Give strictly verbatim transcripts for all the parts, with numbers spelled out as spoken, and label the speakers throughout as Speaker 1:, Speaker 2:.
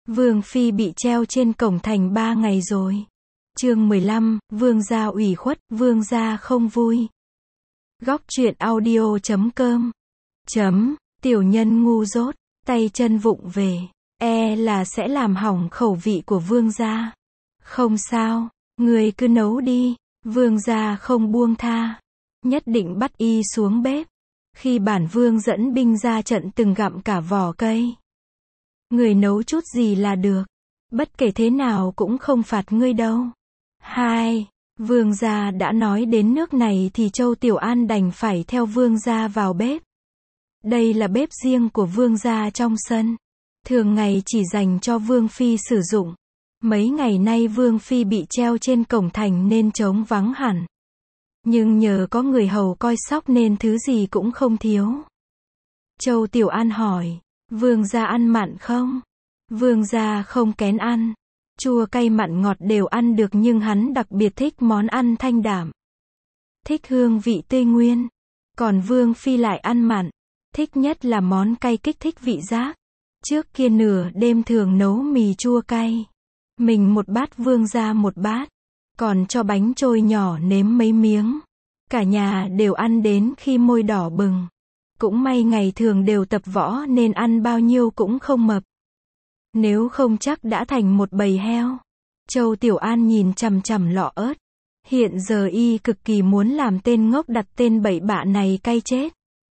Speaker 1: Vương phi bị treo trên cổng thành ba ngày rồi. Chương mười lăm, vương gia ủy khuất, vương gia không vui. Góc truyện audio chấm com. Chấm, tiểu nhân ngu dốt, tay chân vụng về, e là sẽ làm hỏng khẩu vị của vương gia. Không sao, người cứ nấu đi, vương gia không buông tha, nhất định bắt y xuống bếp. Khi bản vương dẫn binh ra trận từng gặm cả vỏ cây. Người nấu chút gì là được, bất kể thế nào cũng không phạt ngươi đâu. Hai, vương gia đã nói đến nước này thì Châu Tiểu An đành phải theo vương gia vào bếp. Đây là bếp riêng của vương gia trong sân, thường ngày chỉ dành cho vương phi sử dụng. Mấy ngày nay vương phi bị treo trên cổng thành nên trống vắng hẳn. Nhưng nhờ có người hầu coi sóc nên thứ gì cũng không thiếu. Châu Tiểu An hỏi, vương gia ăn mặn không? Vương gia không kén ăn, chua cay mặn ngọt đều ăn được, nhưng hắn đặc biệt thích món ăn thanh đạm, thích hương vị tươi nguyên. Còn vương phi lại ăn mặn, thích nhất là món cay kích thích vị giác. Trước kia nửa đêm thường nấu mì chua cay, mình một bát vương gia một bát, còn cho bánh trôi nhỏ nếm mấy miếng. Cả nhà đều ăn đến khi môi đỏ bừng. Cũng may ngày thường đều tập võ nên ăn bao nhiêu cũng không mập. Nếu không chắc đã thành một bầy heo. Châu Tiểu An nhìn chằm chằm lọ ớt. Hiện giờ y cực kỳ muốn làm tên ngốc đặt tên bậy bạ này cay chết.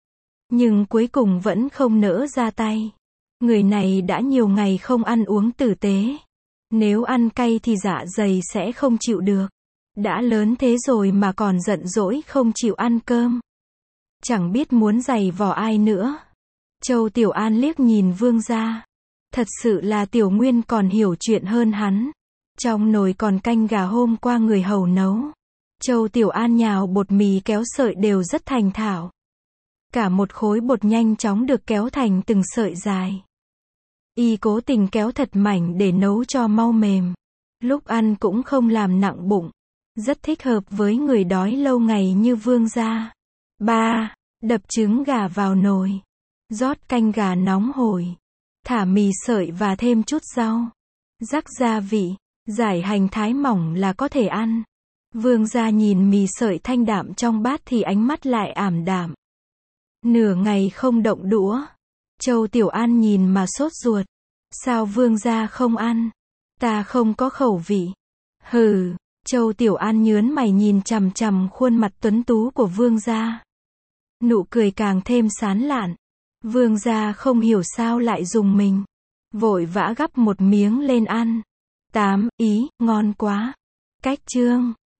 Speaker 1: Nhưng cuối cùng vẫn không nỡ ra tay. Người này đã nhiều ngày không ăn uống tử tế. Nếu ăn cay thì dạ dày sẽ không chịu được. Đã lớn thế rồi mà còn giận dỗi không chịu ăn cơm. Chẳng biết muốn giày vò ai nữa. Châu Tiểu An liếc nhìn vương gia. Thật sự là Tiểu Nguyên còn hiểu chuyện hơn hắn. Trong nồi còn canh gà hôm qua người hầu nấu. Châu Tiểu An nhào bột mì kéo sợi đều rất thành thạo. Cả một khối bột nhanh chóng được kéo thành từng sợi dài. Y cố tình kéo thật mảnh để nấu cho mau mềm. Lúc ăn cũng không làm nặng bụng. Rất thích hợp với người đói lâu ngày như vương gia. Ba. Đập trứng gà vào nồi. Rót canh gà nóng hổi. Thả mì sợi và thêm chút rau. Rắc gia vị. Rải hành thái mỏng là có thể ăn. Vương gia nhìn mì sợi thanh đạm trong bát thì ánh mắt lại ảm đạm. Nửa ngày không động đũa. Châu Tiểu An nhìn mà sốt ruột. Sao vương gia không ăn? Ta không có khẩu vị. Hừ. Châu Tiểu An nhớn mày nhìn chằm chằm khuôn mặt tuấn tú của vương gia. Nụ cười càng thêm sán lạn. Vương gia không hiểu sao lại dùng mình. Vội vã gắp một miếng lên ăn. Tám, ý, ngon quá. Cách chương.